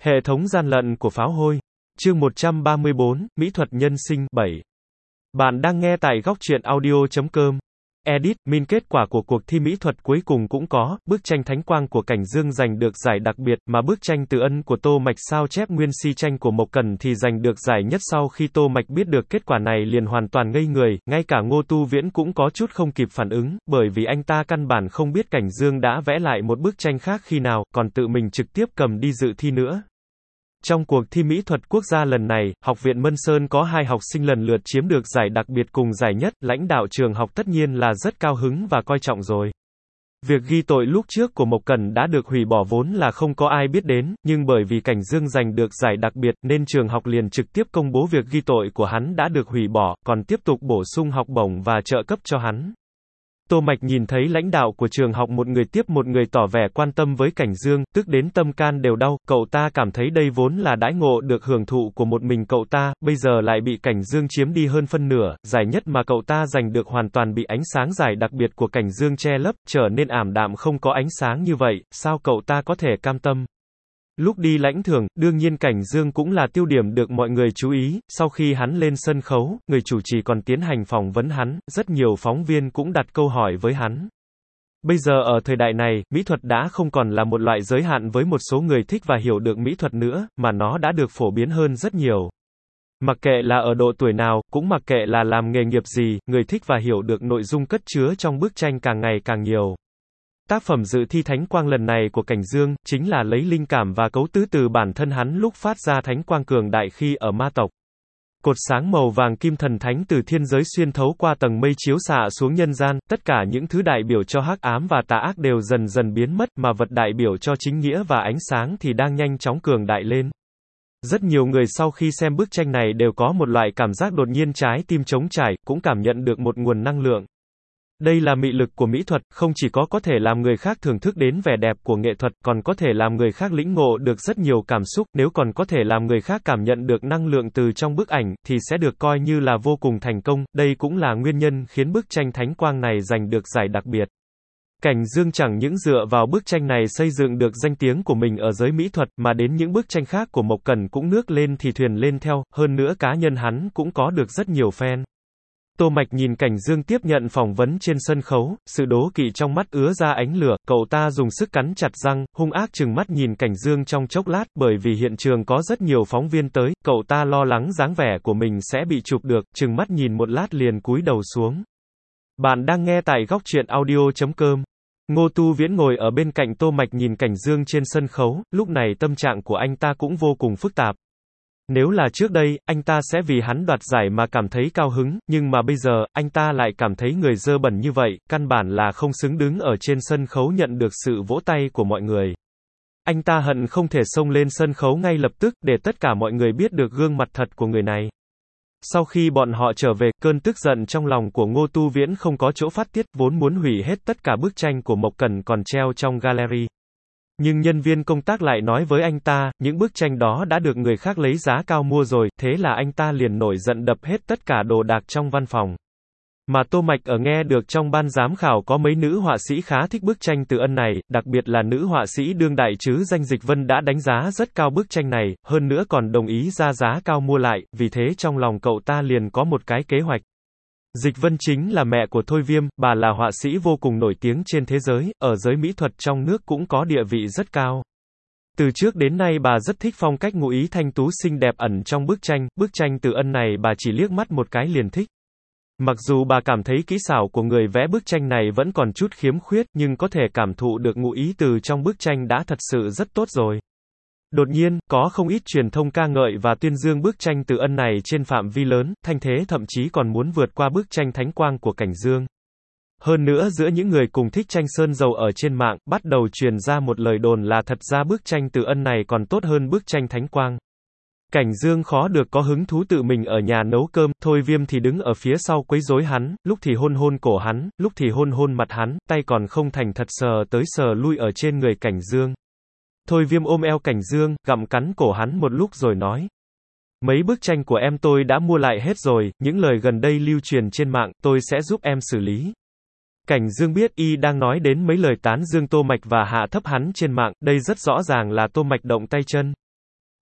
Hệ thống gian lận của pháo hôi. Chương 134, Mỹ thuật nhân sinh 7. Bạn đang nghe tại góc truyện audio.com. Edit, min kết quả của cuộc thi mỹ thuật cuối cùng cũng có, bức tranh Thánh Quang của Cảnh Dương giành được giải đặc biệt, mà bức tranh Từ Ân của Tô Mạch sao chép nguyên si tranh của Mộc Cần thì giành được giải nhất. Sau khi Tô Mạch biết được kết quả này liền hoàn toàn ngây người, ngay cả Ngô Tu Viễn cũng có chút không kịp phản ứng, bởi vì anh ta căn bản không biết Cảnh Dương đã vẽ lại một bức tranh khác khi nào, còn tự mình trực tiếp cầm đi dự thi nữa. Trong cuộc thi mỹ thuật quốc gia lần này, Học viện Mân Sơn có 2 học sinh lần lượt chiếm được giải đặc biệt cùng giải nhất, lãnh đạo trường học tất nhiên là rất cao hứng và coi trọng rồi. Việc ghi tội lúc trước của Mộc Cẩn đã được hủy bỏ vốn là không có ai biết đến, nhưng bởi vì Cảnh Dương giành được giải đặc biệt nên trường học liền trực tiếp công bố việc ghi tội của hắn đã được hủy bỏ, còn tiếp tục bổ sung học bổng và trợ cấp cho hắn. Tô Mạch nhìn thấy lãnh đạo của trường học một người tiếp một người tỏ vẻ quan tâm với Cảnh Dương, tức đến tâm can đều đau, cậu ta cảm thấy đây vốn là đãi ngộ được hưởng thụ của một mình cậu ta, bây giờ lại bị Cảnh Dương chiếm đi hơn phân nửa, giải nhất mà cậu ta giành được hoàn toàn bị ánh sáng giải đặc biệt của Cảnh Dương che lấp, trở nên ảm đạm không có ánh sáng như vậy, sao cậu ta có thể cam tâm? Lúc đi lãnh thưởng, đương nhiên Cảnh Dương cũng là tiêu điểm được mọi người chú ý, sau khi hắn lên sân khấu, người chủ trì còn tiến hành phỏng vấn hắn, rất nhiều phóng viên cũng đặt câu hỏi với hắn. Bây giờ ở thời đại này, mỹ thuật đã không còn là một loại giới hạn với một số người thích và hiểu được mỹ thuật nữa, mà nó đã được phổ biến hơn rất nhiều. Mặc kệ là ở độ tuổi nào, cũng mặc kệ là làm nghề nghiệp gì, người thích và hiểu được nội dung cất chứa trong bức tranh càng ngày càng nhiều. Tác phẩm dự thi Thánh Quang lần này của Cảnh Dương, chính là lấy linh cảm và cấu tứ từ bản thân hắn lúc phát ra Thánh Quang cường đại khi ở ma tộc. Cột sáng màu vàng kim thần thánh từ thiên giới xuyên thấu qua tầng mây chiếu xạ xuống nhân gian, tất cả những thứ đại biểu cho hắc ám và tà ác đều dần dần biến mất, mà vật đại biểu cho chính nghĩa và ánh sáng thì đang nhanh chóng cường đại lên. Rất nhiều người sau khi xem bức tranh này đều có một loại cảm giác đột nhiên trái tim trống trải, cũng cảm nhận được một nguồn năng lượng. Đây là mị lực của mỹ thuật, không chỉ có thể làm người khác thưởng thức đến vẻ đẹp của nghệ thuật, còn có thể làm người khác lĩnh ngộ được rất nhiều cảm xúc, nếu còn có thể làm người khác cảm nhận được năng lượng từ trong bức ảnh, thì sẽ được coi như là vô cùng thành công, đây cũng là nguyên nhân khiến bức tranh Thánh Quang này giành được giải đặc biệt. Cảnh Dương chẳng những dựa vào bức tranh này xây dựng được danh tiếng của mình ở giới mỹ thuật, mà đến những bức tranh khác của Mộc Cẩn cũng nước lên thì thuyền lên theo, hơn nữa cá nhân hắn cũng có được rất nhiều fan. Tô Mạch nhìn Cảnh Dương tiếp nhận phỏng vấn trên sân khấu, sự đố kỵ trong mắt ứa ra ánh lửa, cậu ta dùng sức cắn chặt răng, hung ác trừng mắt nhìn Cảnh Dương trong chốc lát, bởi vì hiện trường có rất nhiều phóng viên tới, cậu ta lo lắng dáng vẻ của mình sẽ bị chụp được, trừng mắt nhìn một lát liền cúi đầu xuống. Bạn đang nghe tại góc truyện audio.com. Ngô Tu Viễn ngồi ở bên cạnh Tô Mạch nhìn Cảnh Dương trên sân khấu, lúc này tâm trạng của anh ta cũng vô cùng phức tạp. Nếu là trước đây, anh ta sẽ vì hắn đoạt giải mà cảm thấy cao hứng, nhưng mà bây giờ, anh ta lại cảm thấy người dơ bẩn như vậy, căn bản là không xứng đứng ở trên sân khấu nhận được sự vỗ tay của mọi người. Anh ta hận không thể xông lên sân khấu ngay lập tức, để tất cả mọi người biết được gương mặt thật của người này. Sau khi bọn họ trở về, cơn tức giận trong lòng của Ngô Tu Viễn không có chỗ phát tiết, vốn muốn hủy hết tất cả bức tranh của Mộc Cẩn còn treo trong gallery. Nhưng nhân viên công tác lại nói với anh ta, những bức tranh đó đã được người khác lấy giá cao mua rồi, thế là anh ta liền nổi giận đập hết tất cả đồ đạc trong văn phòng. Mà Tô Mạch ở nghe được trong ban giám khảo có mấy nữ họa sĩ khá thích bức tranh Từ Ân này, đặc biệt là nữ họa sĩ đương đại chứ danh Dịch Vân đã đánh giá rất cao bức tranh này, hơn nữa còn đồng ý ra giá cao mua lại, vì thế trong lòng cậu ta liền có một cái kế hoạch. Dịch Vân chính là mẹ của Thôi Viêm, bà là họa sĩ vô cùng nổi tiếng trên thế giới, ở giới mỹ thuật trong nước cũng có địa vị rất cao. Từ trước đến nay bà rất thích phong cách ngụ ý thanh tú xinh đẹp ẩn trong bức tranh Từ Ân này bà chỉ liếc mắt một cái liền thích. Mặc dù bà cảm thấy kỹ xảo của người vẽ bức tranh này vẫn còn chút khiếm khuyết, nhưng có thể cảm thụ được ngụ ý từ trong bức tranh đã thật sự rất tốt rồi. Đột nhiên, có không ít truyền thông ca ngợi và tuyên dương bức tranh Từ Ân này trên phạm vi lớn, thanh thế thậm chí còn muốn vượt qua bức tranh Thánh Quang của Cảnh Dương. Hơn nữa giữa những người cùng thích tranh sơn dầu ở trên mạng, bắt đầu truyền ra một lời đồn là thật ra bức tranh Từ Ân này còn tốt hơn bức tranh Thánh Quang. Cảnh Dương khó được có hứng thú tự mình ở nhà nấu cơm, Thôi Viêm thì đứng ở phía sau quấy rối hắn, lúc thì hôn hôn cổ hắn, lúc thì hôn hôn mặt hắn, tay còn không thành thật sờ tới sờ lui ở trên người Cảnh Dương. Thôi Viêm ôm eo Cảnh Dương, gặm cắn cổ hắn một lúc rồi nói. Mấy bức tranh của em tôi đã mua lại hết rồi, những lời gần đây lưu truyền trên mạng, tôi sẽ giúp em xử lý. Cảnh Dương biết y đang nói đến mấy lời tán dương Tô Mạch và hạ thấp hắn trên mạng, đây rất rõ ràng là Tô Mạch động tay chân.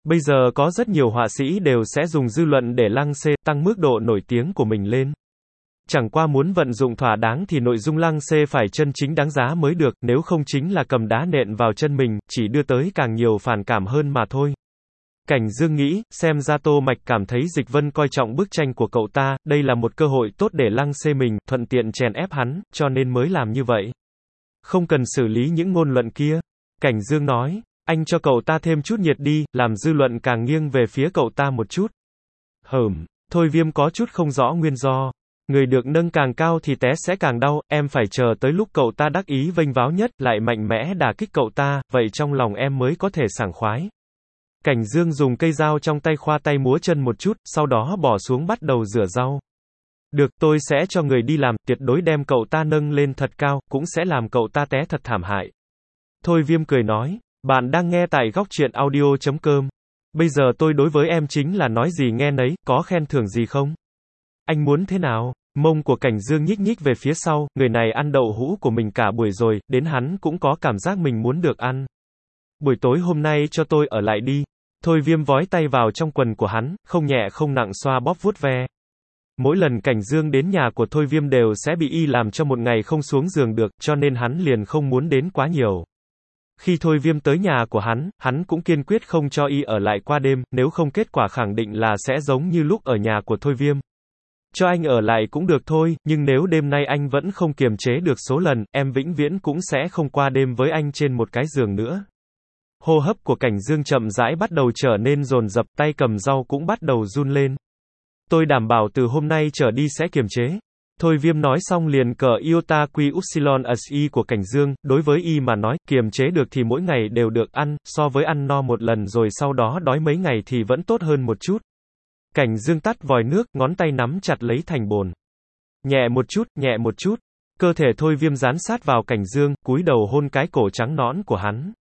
Bây giờ có rất nhiều họa sĩ đều sẽ dùng dư luận để lăng xê, tăng mức độ nổi tiếng của mình lên. Chẳng qua muốn vận dụng thỏa đáng thì nội dung lăng xê phải chân chính đáng giá mới được, nếu không chính là cầm đá nện vào chân mình, chỉ đưa tới càng nhiều phản cảm hơn mà thôi. Cảnh Dương nghĩ, xem ra Tô Mạch cảm thấy Dịch Vân coi trọng bức tranh của cậu ta, đây là một cơ hội tốt để lăng xê mình, thuận tiện chèn ép hắn, cho nên mới làm như vậy. Không cần xử lý những ngôn luận kia. Cảnh Dương nói, anh cho cậu ta thêm chút nhiệt đi, làm dư luận càng nghiêng về phía cậu ta một chút. Thôi Viêm có chút không rõ nguyên do. Người được nâng càng cao thì té sẽ càng đau, em phải chờ tới lúc cậu ta đắc ý vênh váo nhất, lại mạnh mẽ đả kích cậu ta, vậy trong lòng em mới có thể sảng khoái. Cảnh Dương dùng cây dao trong tay khoa tay múa chân một chút, sau đó bỏ xuống bắt đầu rửa rau. Được, tôi sẽ cho người đi làm, tuyệt đối đem cậu ta nâng lên thật cao, cũng sẽ làm cậu ta té thật thảm hại. Thôi Viêm cười nói, bạn đang nghe tại góc truyện audio.com. Bây giờ tôi đối với em chính là nói gì nghe nấy, có khen thưởng gì không? Anh muốn thế nào? Mông của Cảnh Dương nhích nhích về phía sau, người này ăn đậu hũ của mình cả buổi rồi, đến hắn cũng có cảm giác mình muốn được ăn. Buổi tối hôm nay cho tôi ở lại đi. Thôi Viêm vói tay vào trong quần của hắn, không nhẹ không nặng xoa bóp vuốt ve. Mỗi lần Cảnh Dương đến nhà của Thôi Viêm đều sẽ bị y làm cho một ngày không xuống giường được, cho nên hắn liền không muốn đến quá nhiều. Khi Thôi Viêm tới nhà của hắn cũng kiên quyết không cho y ở lại qua đêm, nếu không kết quả khẳng định là sẽ giống như lúc ở nhà của Thôi Viêm. Cho anh ở lại cũng được thôi, nhưng nếu đêm nay anh vẫn không kiềm chế được số lần, em vĩnh viễn cũng sẽ không qua đêm với anh trên một cái giường nữa. Hô hấp của Cảnh Dương chậm rãi bắt đầu trở nên dồn dập, tay cầm rau cũng bắt đầu run lên. Tôi đảm bảo từ hôm nay trở đi sẽ kiềm chế. Thôi Viêm nói xong liền cờ iota quy upsilon si của Cảnh Dương, đối với y mà nói, kiềm chế được thì mỗi ngày đều được ăn, so với ăn no một lần rồi sau đó đói mấy ngày thì vẫn tốt hơn một chút. Cảnh Dương tắt vòi nước, ngón tay nắm chặt lấy thành bồn. Nhẹ một chút. Cơ thể Thôi Viêm dán sát vào Cảnh Dương, cúi đầu hôn cái cổ trắng nõn của hắn.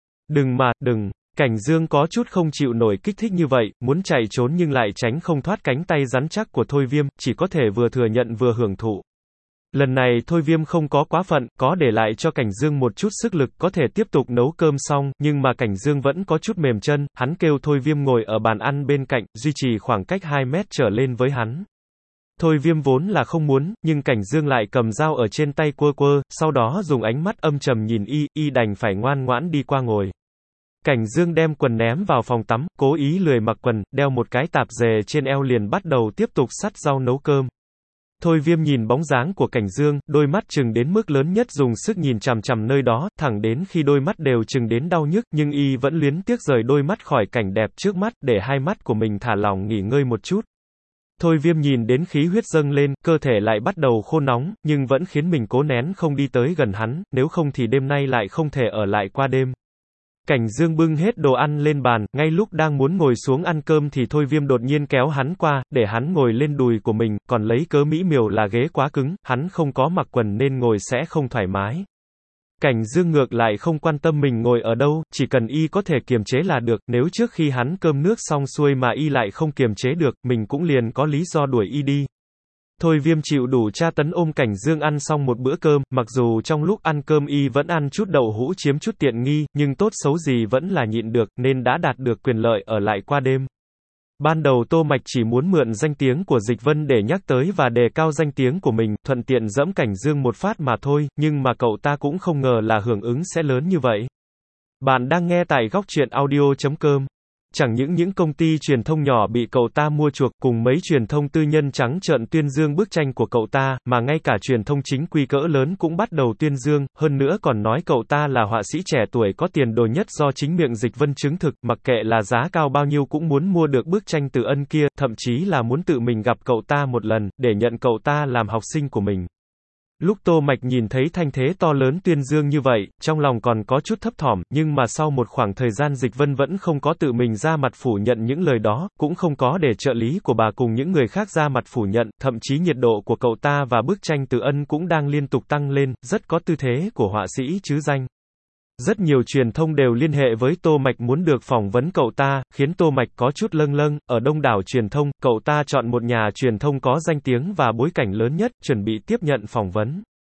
Đừng. Cảnh Dương có chút không chịu nổi kích thích như vậy, muốn chạy trốn nhưng lại tránh không thoát cánh tay rắn chắc của Thôi Viêm, chỉ có thể vừa thừa nhận vừa hưởng thụ. Lần này Thôi Viêm không có quá phận, có để lại cho Cảnh Dương một chút sức lực có thể tiếp tục nấu cơm xong, nhưng mà Cảnh Dương vẫn có chút mềm chân, hắn kêu Thôi Viêm ngồi ở bàn ăn bên cạnh, duy trì khoảng cách 2 mét trở lên với hắn. Thôi Viêm vốn là không muốn, nhưng Cảnh Dương lại cầm dao ở trên tay quơ, sau đó dùng ánh mắt âm trầm nhìn y đành phải ngoan ngoãn đi qua ngồi. Cảnh Dương đem quần ném vào phòng tắm, cố ý lười mặc quần, đeo một cái tạp dề trên eo liền bắt đầu tiếp tục sắt rau nấu cơm. Thôi Viêm nhìn bóng dáng của Cảnh Dương, đôi mắt trừng đến mức lớn nhất dùng sức nhìn chằm chằm nơi đó, thẳng đến khi đôi mắt đều trừng đến đau nhức, nhưng y vẫn luyến tiếc rời đôi mắt khỏi cảnh đẹp trước mắt, để hai mắt của mình thả lỏng nghỉ ngơi một chút. Thôi Viêm nhìn đến khí huyết dâng lên, cơ thể lại bắt đầu khô nóng, nhưng vẫn khiến mình cố nén không đi tới gần hắn, nếu không thì đêm nay lại không thể ở lại qua đêm. Cảnh Dương bưng hết đồ ăn lên bàn, ngay lúc đang muốn ngồi xuống ăn cơm thì Thôi Viêm đột nhiên kéo hắn qua, để hắn ngồi lên đùi của mình, còn lấy cớ mỹ miều là ghế quá cứng, hắn không có mặc quần nên ngồi sẽ không thoải mái. Cảnh Dương ngược lại không quan tâm mình ngồi ở đâu, chỉ cần y có thể kiềm chế là được, nếu trước khi hắn cơm nước xong xuôi mà y lại không kiềm chế được, mình cũng liền có lý do đuổi y đi. Thôi Viêm chịu đủ tra tấn ôm Cảnh Dương ăn xong một bữa cơm, mặc dù trong lúc ăn cơm y vẫn ăn chút đậu hũ chiếm chút tiện nghi, nhưng tốt xấu gì vẫn là nhịn được, nên đã đạt được quyền lợi ở lại qua đêm. Ban đầu Tô Mạch chỉ muốn mượn danh tiếng của Dịch Vân để nhắc tới và đề cao danh tiếng của mình, thuận tiện giẫm Cảnh Dương một phát mà thôi, nhưng mà cậu ta cũng không ngờ là hưởng ứng sẽ lớn như vậy. Bạn đang nghe tại góc truyện audio.com. Chẳng những công ty truyền thông nhỏ bị cậu ta mua chuộc, cùng mấy truyền thông tư nhân trắng trợn tuyên dương bức tranh của cậu ta, mà ngay cả truyền thông chính quy cỡ lớn cũng bắt đầu tuyên dương, hơn nữa còn nói cậu ta là họa sĩ trẻ tuổi có tiền đồ nhất do chính miệng Dịch Vân chứng thực, mặc kệ là giá cao bao nhiêu cũng muốn mua được bức tranh Từ Ân kia, thậm chí là muốn tự mình gặp cậu ta một lần, để nhận cậu ta làm học sinh của mình. Lúc Tô Mạch nhìn thấy thanh thế to lớn tuyên dương như vậy, trong lòng còn có chút thấp thỏm, nhưng mà sau một khoảng thời gian Dịch Vân vẫn không có tự mình ra mặt phủ nhận những lời đó, cũng không có để trợ lý của bà cùng những người khác ra mặt phủ nhận, thậm chí nhiệt độ của cậu ta và bức tranh Từ Ân cũng đang liên tục tăng lên, rất có tư thế của họa sĩ chứ danh. Rất nhiều truyền thông đều liên hệ với Tô Mạch muốn được phỏng vấn cậu ta, khiến Tô Mạch có chút lâng lâng, ở đông đảo truyền thông, cậu ta chọn một nhà truyền thông có danh tiếng và bối cảnh lớn nhất, chuẩn bị tiếp nhận phỏng vấn.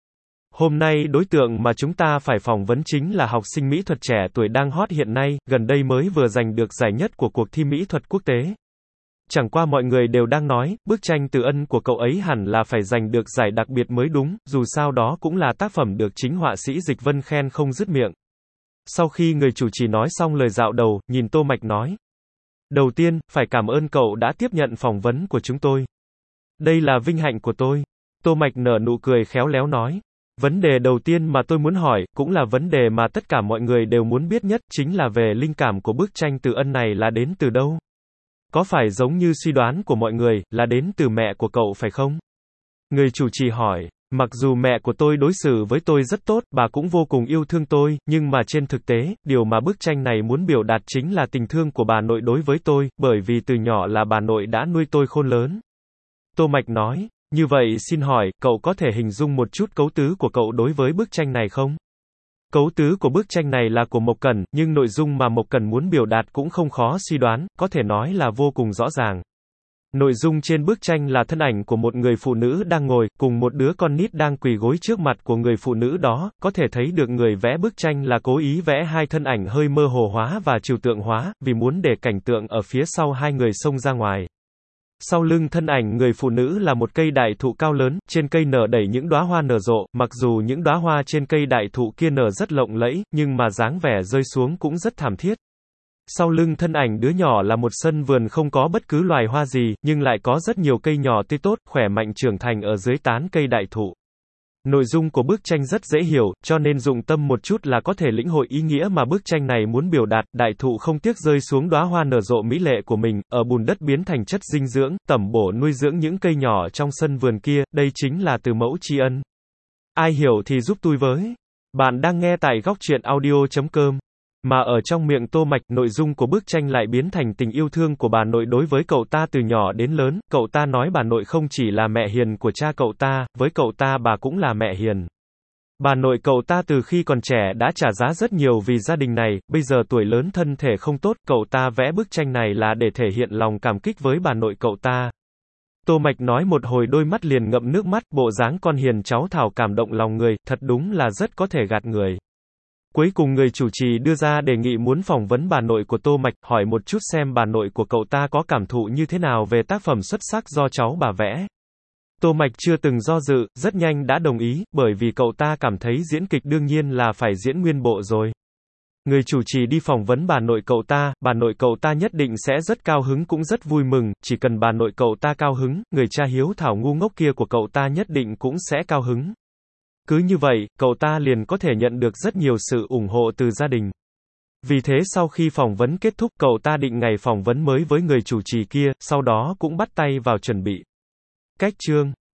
Hôm nay đối tượng mà chúng ta phải phỏng vấn chính là học sinh mỹ thuật trẻ tuổi đang hot hiện nay, gần đây mới vừa giành được giải nhất của cuộc thi mỹ thuật quốc tế. Chẳng qua mọi người đều đang nói, bức tranh Từ Ân của cậu ấy hẳn là phải giành được giải đặc biệt mới đúng, dù sao đó cũng là tác phẩm được chính họa sĩ Dịch Vân khen không dứt miệng. Sau khi người chủ trì nói xong lời dạo đầu, nhìn Tô Mạch nói. Đầu tiên, phải cảm ơn cậu đã tiếp nhận phỏng vấn của chúng tôi. Đây là vinh hạnh của tôi. Tô Mạch nở nụ cười khéo léo nói. Vấn đề đầu tiên mà tôi muốn hỏi, cũng là vấn đề mà tất cả mọi người đều muốn biết nhất, chính là về linh cảm của bức tranh Từ Ân này là đến từ đâu? Có phải giống như suy đoán của mọi người, là đến từ mẹ của cậu phải không? Người chủ trì hỏi. Mặc dù mẹ của tôi đối xử với tôi rất tốt, bà cũng vô cùng yêu thương tôi, nhưng mà trên thực tế, điều mà bức tranh này muốn biểu đạt chính là tình thương của bà nội đối với tôi, bởi vì từ nhỏ là bà nội đã nuôi tôi khôn lớn. Tô Mạch nói, như vậy xin hỏi, cậu có thể hình dung một chút cấu tứ của cậu đối với bức tranh này không? Cấu tứ của bức tranh này là của Mộc Cẩn, nhưng nội dung mà Mộc Cẩn muốn biểu đạt cũng không khó suy đoán, có thể nói là vô cùng rõ ràng. Nội dung trên bức tranh là thân ảnh của một người phụ nữ đang ngồi, cùng một đứa con nít đang quỳ gối trước mặt của người phụ nữ đó, có thể thấy được người vẽ bức tranh là cố ý vẽ hai thân ảnh hơi mơ hồ hóa và trừu tượng hóa, vì muốn để cảnh tượng ở phía sau hai người xông ra ngoài. Sau lưng thân ảnh người phụ nữ là một cây đại thụ cao lớn, trên cây nở đầy những đóa hoa nở rộ, mặc dù những đóa hoa trên cây đại thụ kia nở rất lộng lẫy, nhưng mà dáng vẻ rơi xuống cũng rất thảm thiết. Sau lưng thân ảnh đứa nhỏ là một sân vườn không có bất cứ loài hoa gì, nhưng lại có rất nhiều cây nhỏ tươi tốt, khỏe mạnh trưởng thành ở dưới tán cây đại thụ. Nội dung của bức tranh rất dễ hiểu, cho nên dụng tâm một chút là có thể lĩnh hội ý nghĩa mà bức tranh này muốn biểu đạt. Đại thụ không tiếc rơi xuống đóa hoa nở rộ mỹ lệ của mình, ở bùn đất biến thành chất dinh dưỡng, tẩm bổ nuôi dưỡng những cây nhỏ trong sân vườn kia, đây chính là từ mẫu tri ân. Ai hiểu thì giúp tôi với. Bạn đang nghe tại góc truyện audio.com. Mà ở trong miệng Tô Mạch, nội dung của bức tranh lại biến thành tình yêu thương của bà nội đối với cậu ta từ nhỏ đến lớn. Cậu ta nói bà nội không chỉ là mẹ hiền của cha cậu ta, với cậu ta bà cũng là mẹ hiền. Bà nội cậu ta từ khi còn trẻ đã trả giá rất nhiều vì gia đình này, bây giờ tuổi lớn thân thể không tốt, cậu ta vẽ bức tranh này là để thể hiện lòng cảm kích với bà nội cậu ta. Tô Mạch nói một hồi đôi mắt liền ngậm nước mắt, bộ dáng con hiền cháu thảo cảm động lòng người, thật đúng là rất có thể gạt người. Cuối cùng người chủ trì đưa ra đề nghị muốn phỏng vấn bà nội của Tô Mạch, hỏi một chút xem bà nội của cậu ta có cảm thụ như thế nào về tác phẩm xuất sắc do cháu bà vẽ. Tô Mạch chưa từng do dự, rất nhanh đã đồng ý, bởi vì cậu ta cảm thấy diễn kịch đương nhiên là phải diễn nguyên bộ rồi. Người chủ trì đi phỏng vấn bà nội cậu ta nhất định sẽ rất cao hứng cũng rất vui mừng, chỉ cần bà nội cậu ta cao hứng, người cha hiếu thảo ngu ngốc kia của cậu ta nhất định cũng sẽ cao hứng. Cứ như vậy, cậu ta liền có thể nhận được rất nhiều sự ủng hộ từ gia đình. Vì thế sau khi phỏng vấn kết thúc, cậu ta định ngày phỏng vấn mới với người chủ trì kia, sau đó cũng bắt tay vào chuẩn bị. Cách chương